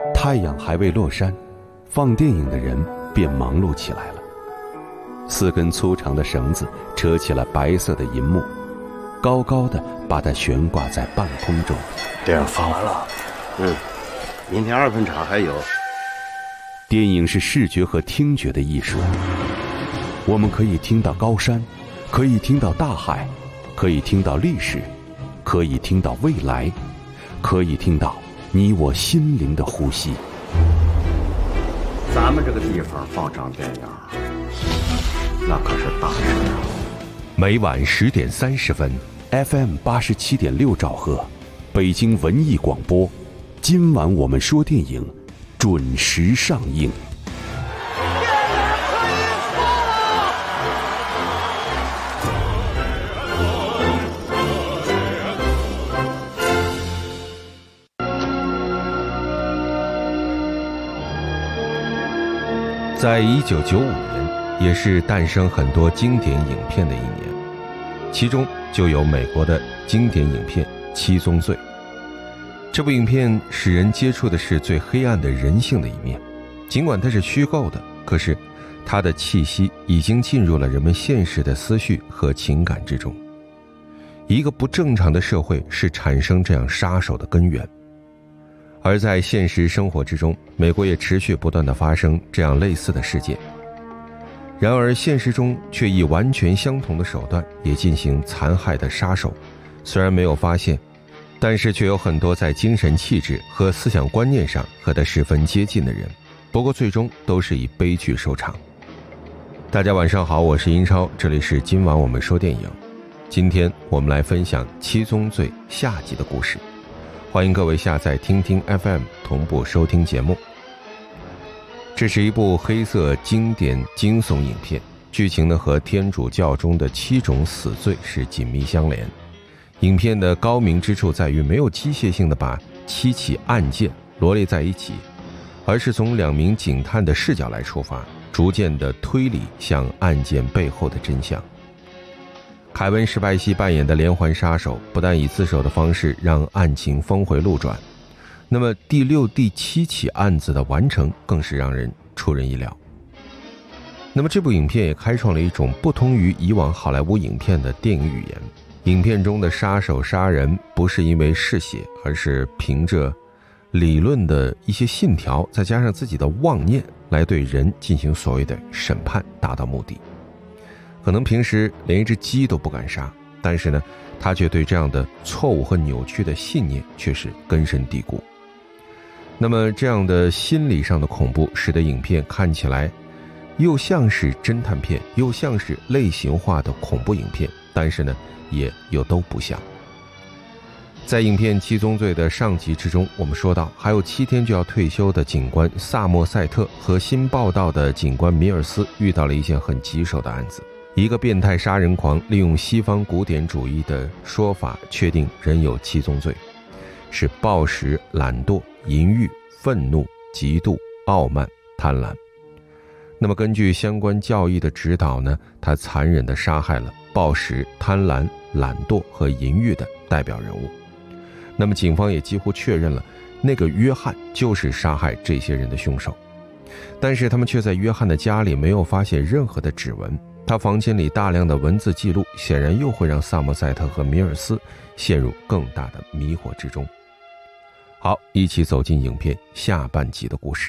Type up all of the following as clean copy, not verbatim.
太阳还未落山，放电影的人便忙碌起来了。4根粗长的绳子扯起了白色的银幕，高高的把它悬挂在半空中。 电影放完了，明天2分场还有。 电影是视觉和听觉的艺术，我们可以听到高山，可以听到大海，可以听到历史，可以听到未来，可以听到你我心灵的呼吸。 咱们这个地方放场电影，那可是大事啊！ 每晚10点30分 ，FM 87.6兆赫，北京文艺广播。今晚我们说电影，准时上映。在1995年，也是诞生很多经典影片的一年，其中就有美国的经典影片《七宗罪》。这部影片使人接触的是最黑暗的人性的一面，尽管它是虚构的，可是它的气息已经进入了人们现实的思绪和情感之中。一个不正常的社会是产生这样杀手的根源。而在现实生活之中，美国也持续不断地发生这样类似的事件。然而现实中却以完全相同的手段也进行残害的杀手，虽然没有发现，但是却有很多在精神气质和思想观念上和他十分接近的人，不过最终都是以悲剧收场。大家晚上好，我是英超，这里是今晚我们说电影。今天我们来分享《七宗罪》下集的故事，欢迎各位下载听听 FM 同步收听节目。这是一部黑色经典惊悚影片，剧情呢和天主教中的7种死罪是紧密相连。影片的高明之处在于没有机械性的把7起案件罗列在一起，而是从2名警探的视角来出发，逐渐的推理向案件背后的真相。凯文·史派西扮演的连环杀手不但以自首的方式让案情峰回路转，那么第6、第7起案子的完成更是让人出人意料。那么这部影片也开创了一种不同于以往好莱坞影片的电影语言。影片中的杀手杀人不是因为嗜血，而是凭着理论的一些信条，再加上自己的妄念来对人进行所谓的审判，达到目的。可能平时连一只鸡都不敢杀，但是呢，他却对这样的错误和扭曲的信念却是根深蒂固。那么这样的心理上的恐怖使得影片看起来又像是侦探片，又像是类型化的恐怖影片，但是呢也又都不像。在影片《七宗罪》的上集之中，我们说到还有7天就要退休的警官萨默塞特和新报道的警官米尔斯遇到了一件很棘手的案子。一个变态杀人狂利用西方古典主义的说法确定人有7宗罪，是暴食、懒惰、淫欲、愤怒、嫉妒、傲慢、贪婪。那么根据相关教义的指导呢，他残忍地杀害了暴食、贪婪、懒惰和淫欲的代表人物。那么警方也几乎确认了那个约翰就是杀害这些人的凶手，但是他们却在约翰的家里没有发现任何的指纹。他房间里大量的文字记录显然又会让萨默塞特和米尔斯陷入更大的迷惑之中。好，一起走进影片下半集的故事。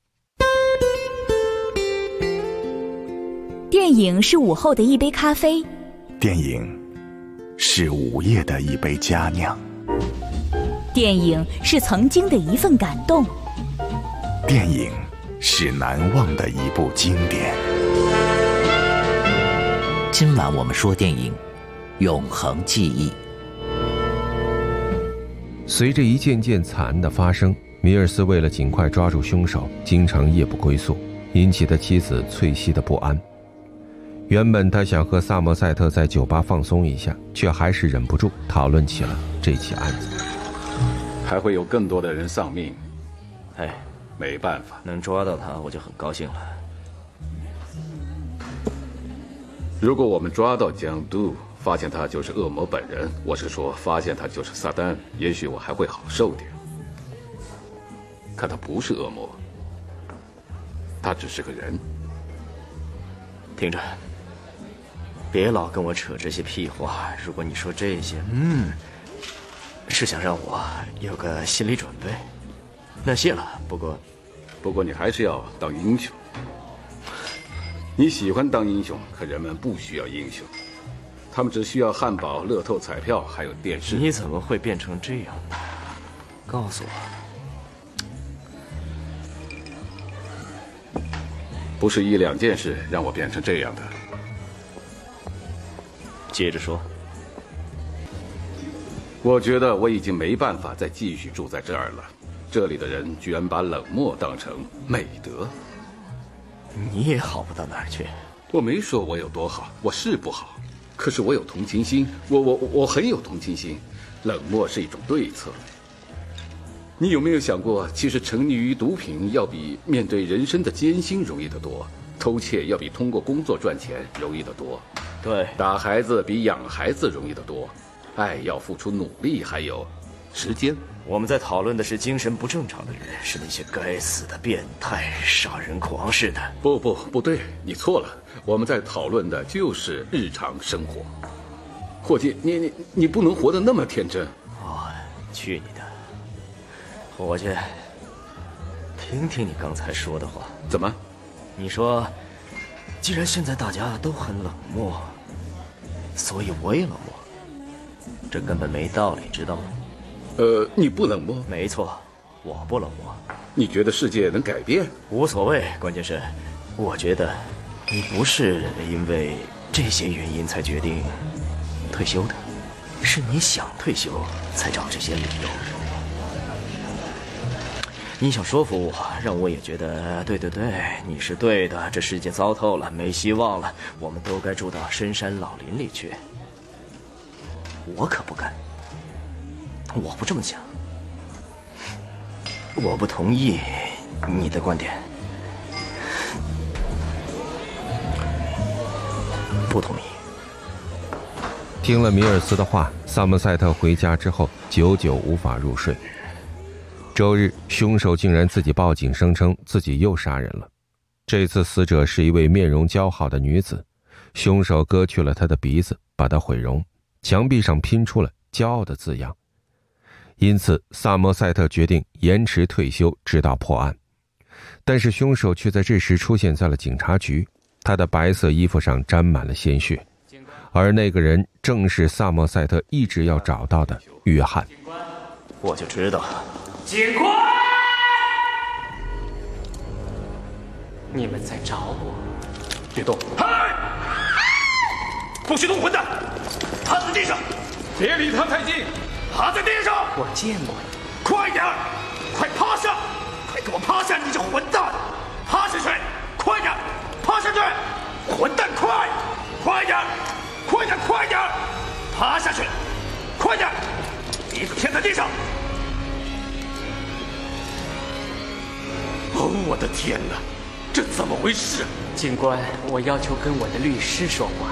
电影是午后的一杯咖啡， 电影是午夜的一杯佳酿， 电影是曾经的一份感动， 电影是难忘的一部经典。 今晚我们说电影，永恒记忆。 随着一件件惨案的发生，米尔斯为了尽快抓住凶手，经常夜不归宿，引起他妻子翠西的不安。原本他想和萨默塞特在酒吧放松一下，却还是忍不住讨论起了这起案子。 还会有更多的人丧命， 哎， 没办法， 能抓到他我就很高兴了。 如果我们抓到江都，发现他就是恶魔本人，我是说发现他就是撒旦，也许我还会好受点。 可他不是恶魔，他只是个人。 听着，别老跟我扯这些屁话。如果你说这些，是想让我有个心理准备，那谢了。 不过你还是要当英雄。你喜欢当英雄，可人们不需要英雄，他们只需要汉堡、乐透彩票还有电视。 你怎么会变成这样呢？告诉我。 不是1-2件事让我变成这样的。 接着说。 我觉得我已经没办法再继续住在这儿了。这里的人居然把冷漠当成美德。 你也好不到哪儿去。 我没说我有多好，我是不好，可是我有同情心，我很有同情心。冷漠是一种对策。你有没有想过，其实沉溺于毒品要比面对人生的艰辛容易得多，偷窃要比通过工作赚钱容易得多， 对， 打孩子比养孩子容易得多，爱要付出努力，还有时间。 我们在讨论的是精神不正常的人，是那些该死的变态、杀人狂似的。 不对，你错了。我们在讨论的就是日常生活。伙计，你不能活得那么天真。 哦，去你的！伙计，听听你刚才说的话。 怎么？ 你说，既然现在大家都很冷漠，所以我也冷漠。这根本没道理，知道吗？ 你不冷漠？ 没错，我不冷漠。 你觉得世界能改变？ 无所谓，关键是，我觉得你不是因为这些原因才决定退休的，是你想退休才找这些理由。你想说服我，让我也觉得对，你是对的，这世界糟透了，没希望了，我们都该住到深山老林里去。我可不敢，我不这么想，我不同意你的观点，不同意。 听了米尔斯的话，萨默塞特回家之后久久无法入睡。周日，凶手竟然自己报警，声称自己又杀人了。这次死者是一位面容姣好的女子，凶手割去了她的鼻子，把她毁容，墙壁上拼出了骄傲的字样。因此，萨默塞特决定延迟退休，直到破案。但是凶手却在这时出现在了警察局，他的白色衣服上沾满了鲜血，而那个人正是萨默塞特一直要找到的约翰。 我就知道。 警官，你们在找我。 别动！ 嗨！不许动，混蛋！趴在地上！ 别离他太近！ 趴在地上！我见过你。快点！快趴下！快给我趴下！你这混蛋！趴下去！快点！趴下去！混蛋，快！快点！快点！快点！趴下去！快点！鼻子贴在地上！哦，我的天哪，这怎么回事？警官，我要求跟我的律师说话。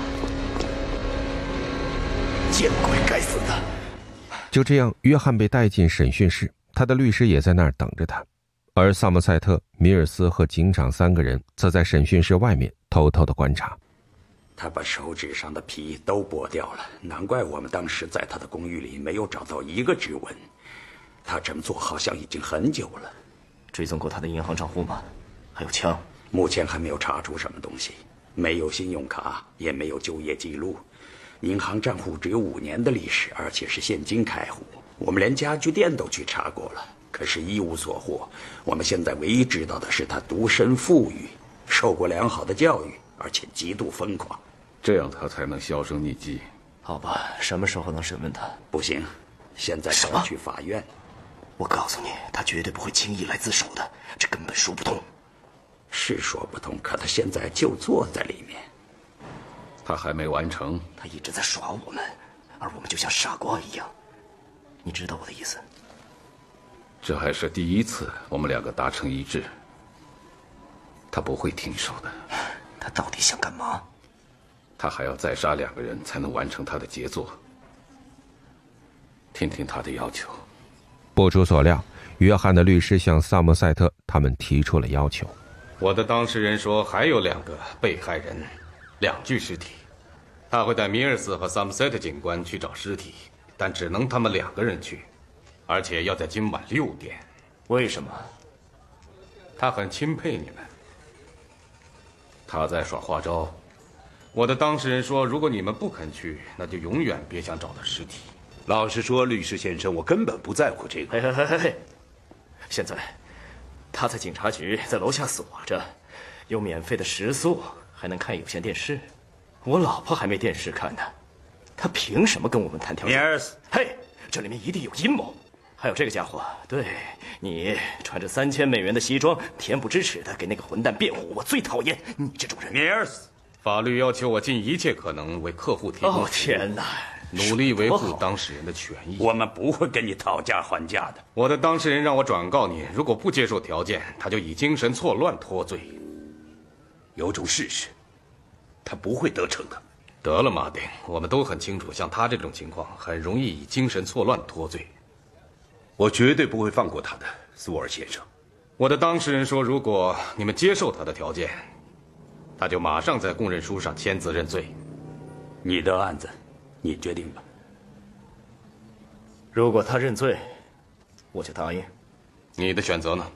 见鬼，该死的！ 就这样，约翰被带进审讯室，他的律师也在那儿等着他，而萨默塞特、米尔斯和警长3个人则在审讯室外面偷偷的观察。 他把手指上的皮都剥掉了，难怪我们当时在他的公寓里没有找到一个指纹。他这么做好像已经很久了。 追踪过他的银行账户吗？还有枪？ 目前还没有查出什么东西，没有信用卡，也没有就业记录，银行账户只有5年的历史，而且是现金开户。我们连家具店都去查过了，可是一无所获。我们现在唯一知道的是他独身富裕，受过良好的教育，而且极度疯狂， 这样他才能销声匿迹。 好吧，什么时候能审问他？ 不行，现在就要去法院。 我告诉你，他绝对不会轻易来自首的，这根本说不通。 是说不通，可他现在就坐在里面。 他还没完成。 他一直在耍我们，而我们就像傻瓜一样。你知道我的意思？ 这还是第一次我们2个达成一致。他不会停手的。 他到底想干嘛？ 他还要再杀2个人才能完成他的杰作。听听他的要求。 不出所料， 约翰的律师向萨默塞特他们提出了要求。 我的当事人说还有2个被害人，2具尸体，他会带米尔斯和萨默塞特警官去找尸体，但只能他们2个人去，而且要在今晚6点。 为什么？ 他很钦佩你们，他在耍花招。我的当事人说，如果你们不肯去，那就永远别想找到尸体。 老实说，律师先生，我根本不在乎这个。 嘿，现在他在警察局，在楼下锁着，有免费的食宿，还能看有线电视。我老婆还没电视看呢，他凭什么跟我们谈条件？嘿，这里面一定有阴谋。还有这个家伙，对，你穿着3000美元的西装，恬不知耻的给那个混蛋辩护，我最讨厌你这种人。 法律要求我尽一切可能为客户提供。 哦天哪！ 努力维护当事人的权益。 我们不会跟你讨价还价的。 我的当事人让我转告你，如果不接受条件，他就以精神错乱脱罪。 有种事实，他不会得逞的。 得了，马丁，我们都很清楚，像他这种情况，很容易以精神错乱脱罪。 我绝对不会放过他的，苏尔先生。 我的当事人说，如果你们接受他的条件，他就马上在供认书上签字认罪。 你的案子，你决定吧。 如果他认罪，我就答应。 你的选择呢？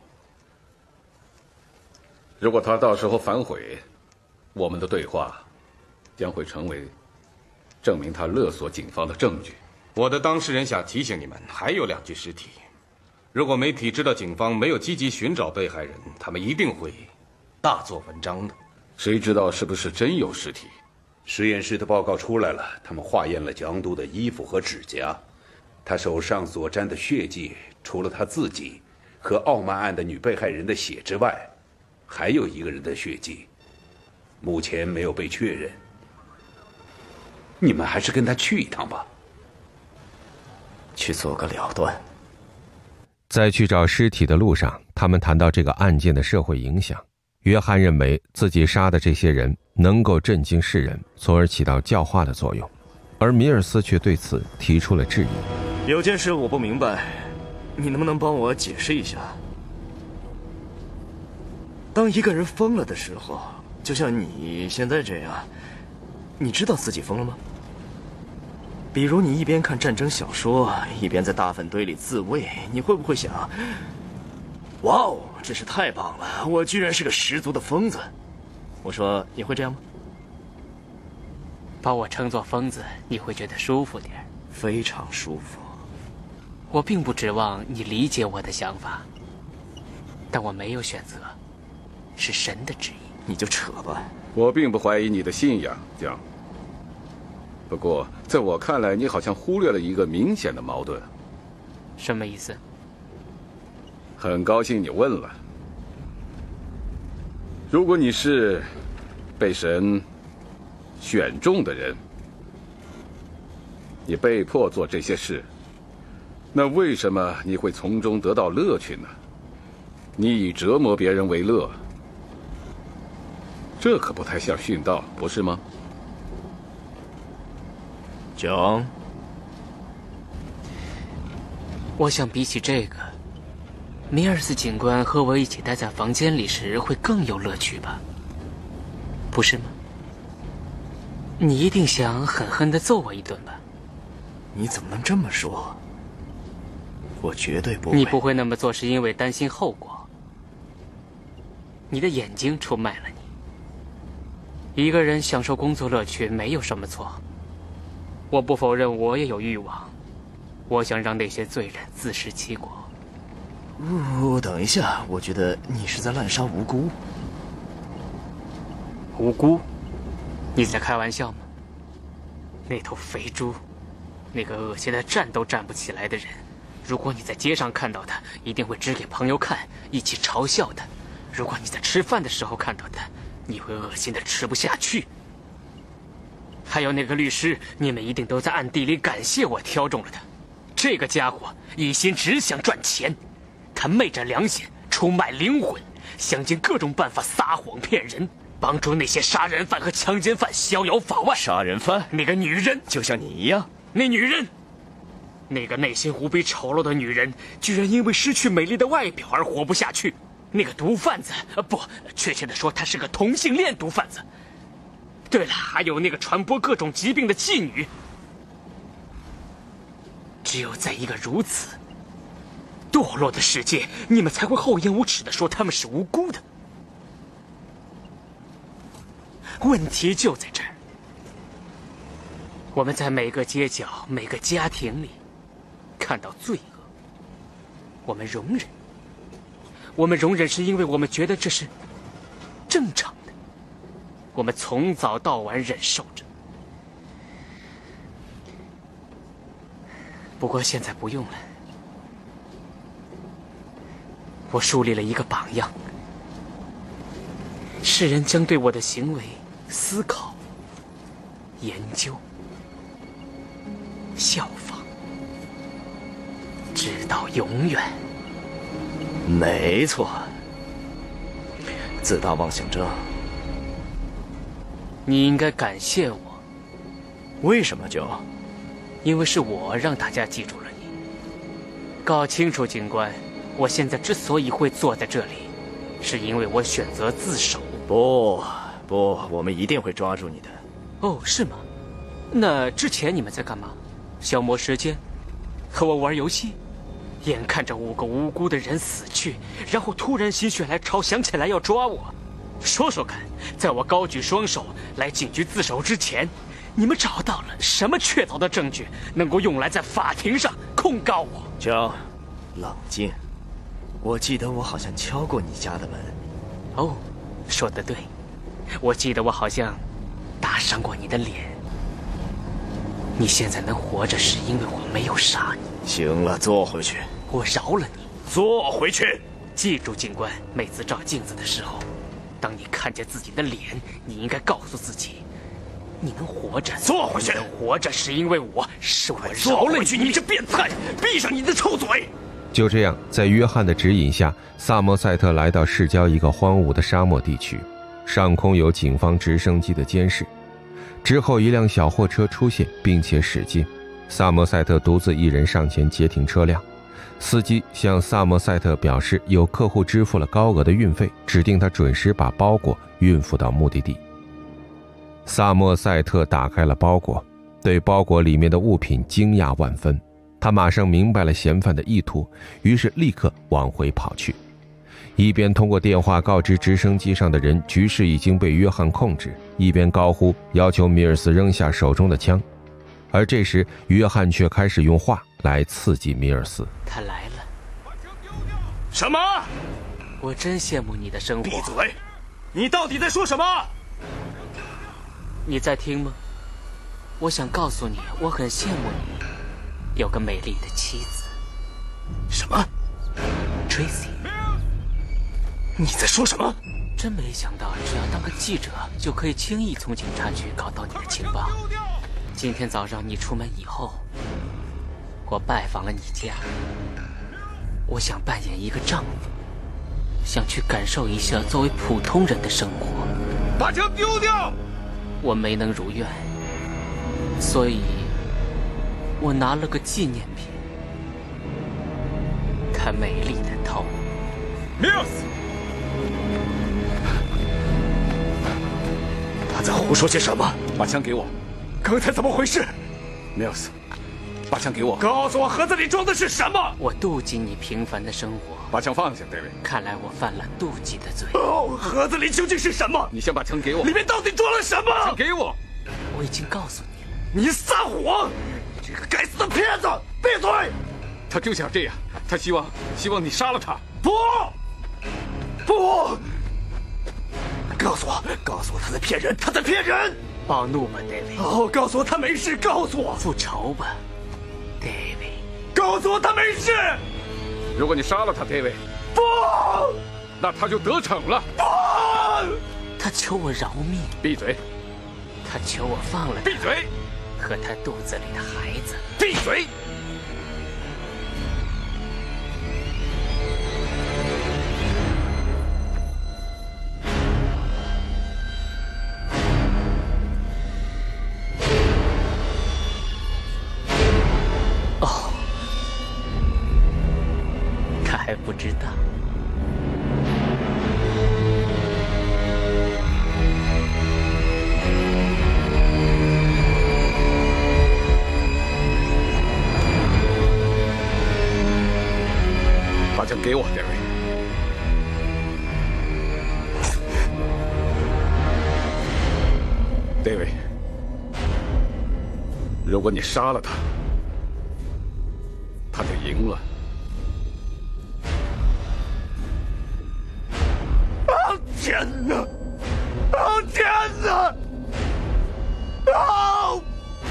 如果他到时候反悔，我们的对话将会成为证明他勒索警方的证据。我的当事人想提醒你们，还有2具尸体。如果媒体知道警方没有积极寻找被害人，他们一定会大做文章的。谁知道是不是真有尸体？ 实验室的报告出来了，他们化验了江都的衣服和指甲，他手上所沾的血迹，除了他自己和傲慢案的女被害人的血之外，还有1个人的血迹，目前没有被确认。你们还是跟他去一趟吧， 去做个了断。 在去找尸体的路上，他们谈到这个案件的社会影响。约翰认为自己杀的这些人能够震惊世人，从而起到教化的作用，而米尔斯却对此提出了质疑。 有件事我不明白，你能不能帮我解释一下？当一个人疯了的时候，就像你现在这样，你知道自己疯了吗？比如你一边看战争小说，一边在大粪堆里自慰，你会不会想，哇哦，真是太棒了，我居然是个十足的疯子。我说你会这样吗？ 把我称作疯子，你会觉得舒服点？ 非常舒服。 我并不指望你理解我的想法，但我没有选择，是神的旨意。 你就扯吧。 我并不怀疑你的信仰，江。不过在我看来，你好像忽略了一个明显的矛盾。 什么意思？ 很高兴你问了。如果你是被神选中的人，你被迫做这些事，那为什么你会从中得到乐趣呢？你以折磨别人为乐，这可不太像殉道，不是吗？ 讲。 我想比起这个，米尔斯警官和我一起待在房间里时会更有乐趣吧？不是吗？你一定想狠狠地揍我一顿吧？ 你怎么能这么说？我绝对不会。 你不会那么做是因为担心后果。你的眼睛出卖了你。一个人享受工作乐趣没有什么错。我不否认我也有欲望，我想让那些罪人自食其果。 等一下，我觉得你是在滥杀无辜。 无辜？你在开玩笑吗？那头肥猪，那个恶心的站都站不起来的人，如果你在街上看到他，一定会指给朋友看，一起嘲笑他。如果你在吃饭的时候看到他，你会恶心的吃不下去。还有那个律师，你们一定都在暗地里感谢我挑中了他。这个家伙一心只想赚钱，他昧着良心出卖灵魂，想尽各种办法撒谎骗人，帮助那些杀人犯和强奸犯逍遥法外。 杀人犯？ 那个女人， 就像你一样。 那女人， 那个内心无比丑陋的女人，居然因为失去美丽的外表而活不下去。那个毒贩子，不，确切的说，他是个同性恋毒贩子。对了，还有那个传播各种疾病的妓女。只有在一个如此堕落的世界，你们才会厚颜无耻地说他们是无辜的。问题就在这儿，我们在每个街角、每个家庭里看到罪恶，我们容忍。我们容忍是因为我们觉得这是正常的，我们从早到晚忍受着。不过现在不用了，我树立了一个榜样，世人将对我的行为思考、研究、效仿，直到永远。 没错，自大妄想症。 你应该感谢我。 为什么就？ 因为是我让大家记住了你。搞清楚，警官，我现在之所以会坐在这里，是因为我选择自首。 不，我们一定会抓住你的。 哦，是吗？那之前你们在干嘛？消磨时间，和我玩游戏？眼看着5个无辜的人死去，然后突然心血来潮想起来要抓我。说说看，在我高举双手来警局自首之前，你们找到了什么确凿的证据能够用来在法庭上控告我？ 江，冷静。我记得我好像敲过你家的门。 哦，说得对，我记得我好像打伤过你的脸。你现在能活着是因为我没有杀你。 行了，坐回去。 我饶了你。 坐回去。 记住，警官，每次照镜子的时候，当你看见自己的脸，你应该告诉自己，你能活着。 坐回去。 你能活着是因为我饶了你。 你这变态！闭上你的臭嘴！ 就这样，在约翰的指引下，萨默塞特来到市郊一个荒芜的沙漠地区，上空有警方直升机的监视。之后，一辆小货车出现，并且驶近。萨默塞特独自一人上前截停车辆，司机向萨默塞特表示有客户支付了高额的运费，指定他准时把包裹运付到目的地。萨默塞特打开了包裹，对包裹里面的物品惊讶万分，他马上明白了嫌犯的意图，于是立刻往回跑去，一边通过电话告知直升机上的人局势已经被约翰控制，一边高呼要求米尔斯扔下手中的枪。而这时约翰却开始用话来刺激米尔斯。 他来了。 什么？ 我真羡慕你的生活。 闭嘴！你到底在说什么？ 你在听吗？我想告诉你，我很羡慕你有个美丽的妻子。 什么 ？Tracy。 你在说什么？ 真没想到，只要当个记者，就可以轻易从警察局搞到你的情报。今天早上你出门以后，我拜访了你家。我想扮演一个丈夫，想去感受一下作为普通人的生活。 把枪丢掉！ 我没能如愿，所以我拿了个纪念品，她美丽的头。 Mills， 他在胡说些什么？ 把枪给我。 刚才怎么回事 ，Mills， 把枪给我。 告诉我盒子里装的是什么？ 我妒忌你平凡的生活。 把枪放下 ，David。 看来我犯了妒忌的罪。 哦，盒子里究竟是什么？ 你先把枪给我。 里面到底装了什么？ 枪给我。 我已经告诉你了。 你撒谎！你这个该死的骗子！闭嘴！ 他就想这样，他希望你杀了他。 不！告诉我他在骗人，他在骗人！ 暴怒吧 ，David。 哦，告诉我他没事，告诉我复仇吧 ，David。 告诉我他没事。 如果你杀了他 ，David， 不， 那他就得逞了。 不， 他求我饶命。 闭嘴。 他求我放了他。 闭嘴。 和他肚子里的孩子。 闭嘴。 把枪给我，戴维。戴维，如果你杀了他，他就赢了。 天哪！哦天哪！哦！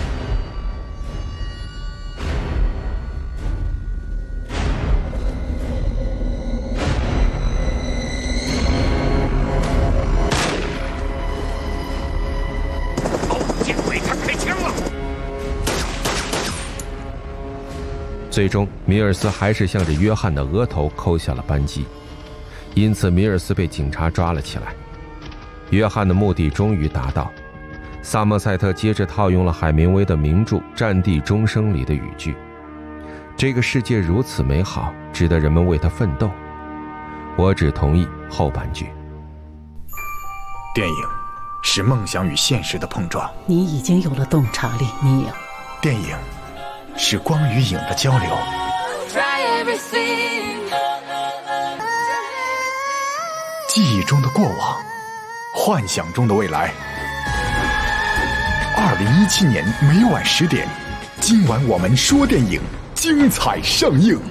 见鬼！他开枪了！ 最终，米尔斯还是向着约翰的额头扣下了扳机。因此米尔斯被警察抓了起来。约翰的目的终于达到，萨默塞特接着套用了海明威的名著《战地钟声》里的语句：这个世界如此美好，值得人们为它奋斗。我只同意后半句。 电影是梦想与现实的碰撞， 你已经有了洞察力，尼尔。 电影是光与影的交流，记忆中的过往，幻想中的未来。2017年每晚10点，今晚我们说电影，精彩上映。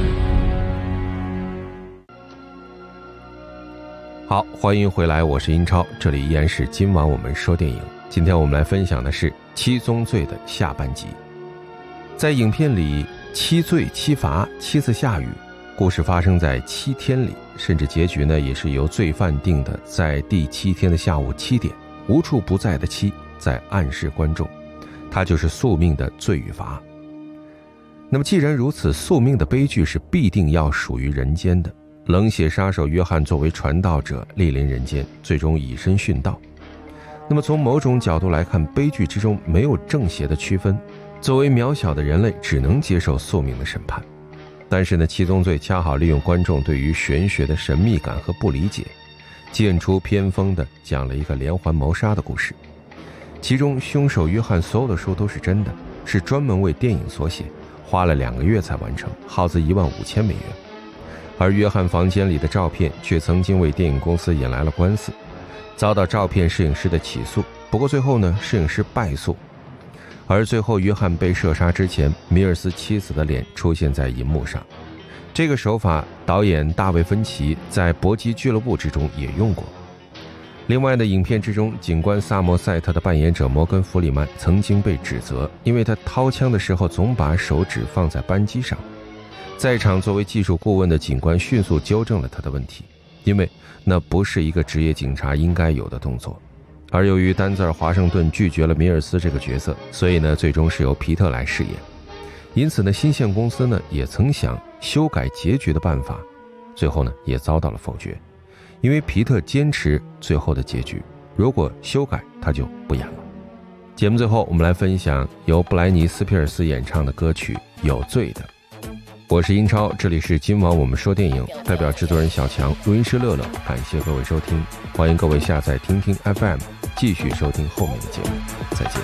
好，欢迎回来，我是英超，这里依然是今晚我们说电影。今天我们来分享的是《七宗罪》的下半集。在影片里，七罪七罚7次下雨，故事发生在7天里，甚至结局呢也是由罪犯定的，在第7天的下午7点，无处不在的7在暗示观众，它就是宿命的罪与罚。那么既然如此，宿命的悲剧是必定要属于人间的。冷血杀手约翰作为传道者莅临人间，最终以身殉道。那么从某种角度来看，悲剧之中没有正邪的区分，作为渺小的人类只能接受宿命的审判。但是呢，七宗罪恰好利用观众对于玄学的神秘感和不理解，剑出偏锋地讲了一个连环谋杀的故事。其中凶手约翰所有的书都是真的，是专门为电影所写，花了2个月才完成，耗资15000美元。而约翰房间里的照片却曾经为电影公司引来了官司，遭到照片摄影师的起诉，不过最后呢，摄影师败诉。而最后约翰被射杀之前，米尔斯妻子的脸出现在银幕上。这个手法导演大卫芬奇在《搏击俱乐部》之中也用过。另外呢，影片之中警官萨默塞特的扮演者摩根·弗里曼曾经被指责，因为他掏枪的时候总把手指放在扳机上。在场作为技术顾问的警官迅速纠正了他的问题，因为那不是一个职业警察应该有的动作。而由于丹泽尔·华盛顿拒绝了米尔斯这个角色，所以呢，最终是由皮特来饰演。因此呢，新线公司呢也曾想修改结局的办法，最后呢也遭到了否决，因为皮特坚持最后的结局，如果修改他就不演了。节目最后我们来分享由布莱尼斯皮尔斯演唱的歌曲《有罪的》。我是英超，这里是今晚我们说电影，代表制作人小强，录音师乐乐，感谢各位收听，欢迎各位下载听听 FM， 继续收听后面的节目，再见。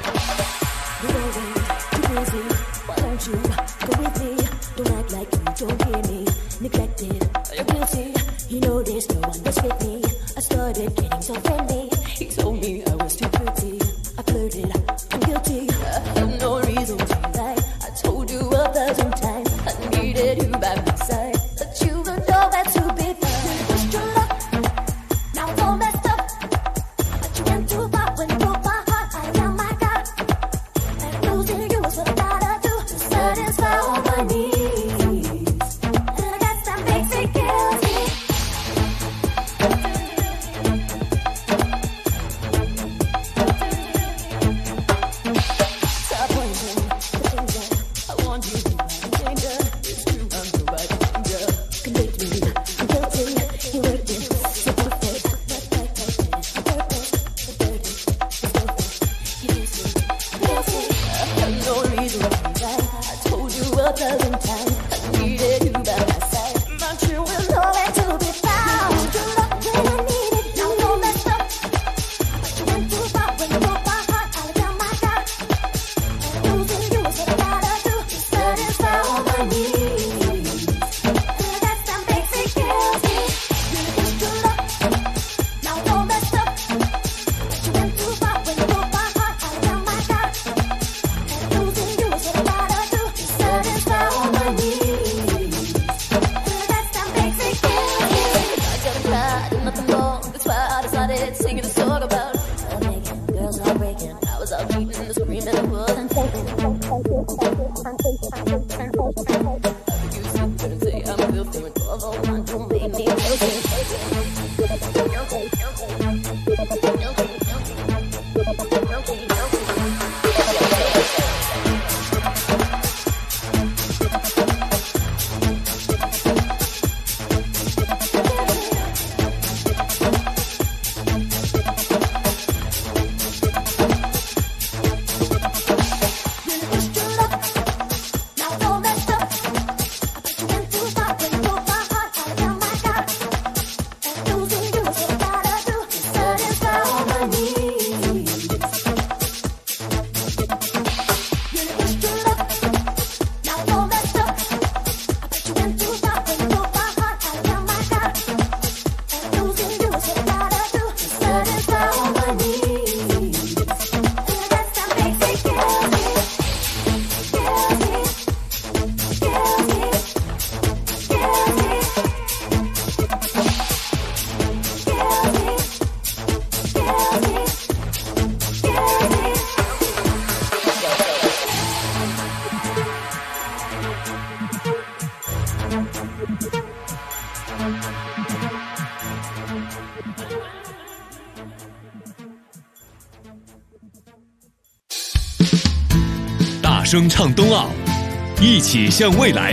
大声唱冬奥，一起向未来。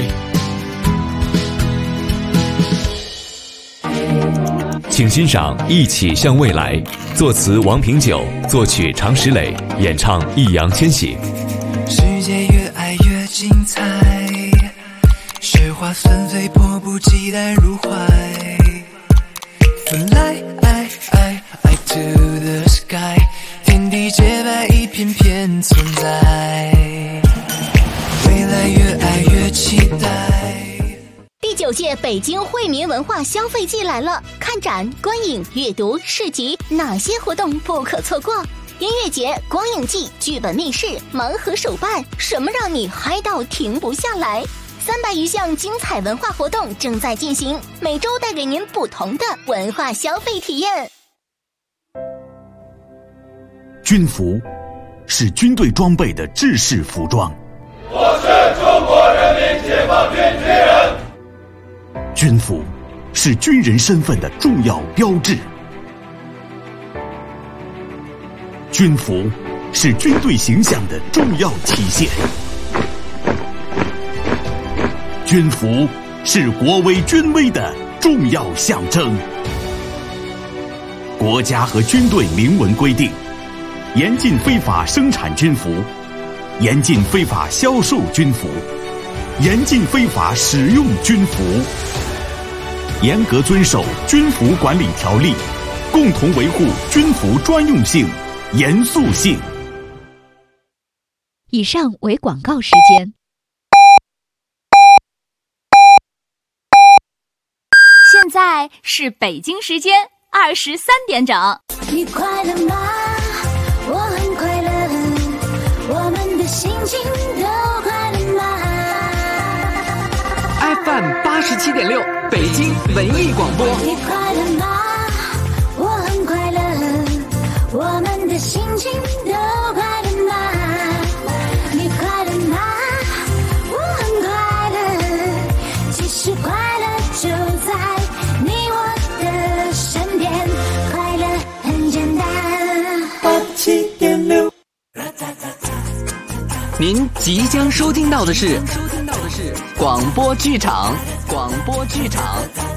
请欣赏《一起向未来》，作词王平久，作曲常石磊，演唱易烊千玺。 世界越爱越精彩，雪花纷飞，迫不及待入怀。Fly to the sky， 天地洁白，一片片存在。未来越爱越期待。 第9届北京惠民文化消费季来了，看展、观影、阅读、市集，哪些活动不可错过？音乐节、光影季、剧本密室、盲盒手办，什么让你嗨到停不下来？300余项精彩文化活动正在进行，每周带给您不同的文化消费体验。 军服是军队装备的制式服装。 我是中国人民解放军军人。 军服是军人身份的重要标志。军服是军队形象的重要体现。军服是国威军威的重要象征。国家和军队明文规定，严禁非法生产军服，严禁非法销售军服，严禁非法使用军服，严格遵守军服管理条例，共同维护军服专用性、严肃性。 以上为广告时间。 现在是北京时间23点整。 你快乐吗？我很快乐，我们的心情都快乐吗 ？FM 87.6，北京文艺广播。 你快乐吗？我很快乐，我们的心情都快乐吗？你快乐吗？我很快乐，其实快乐就在你我的身边，快乐很简单。87.6。 您即将收听到的是广播剧场。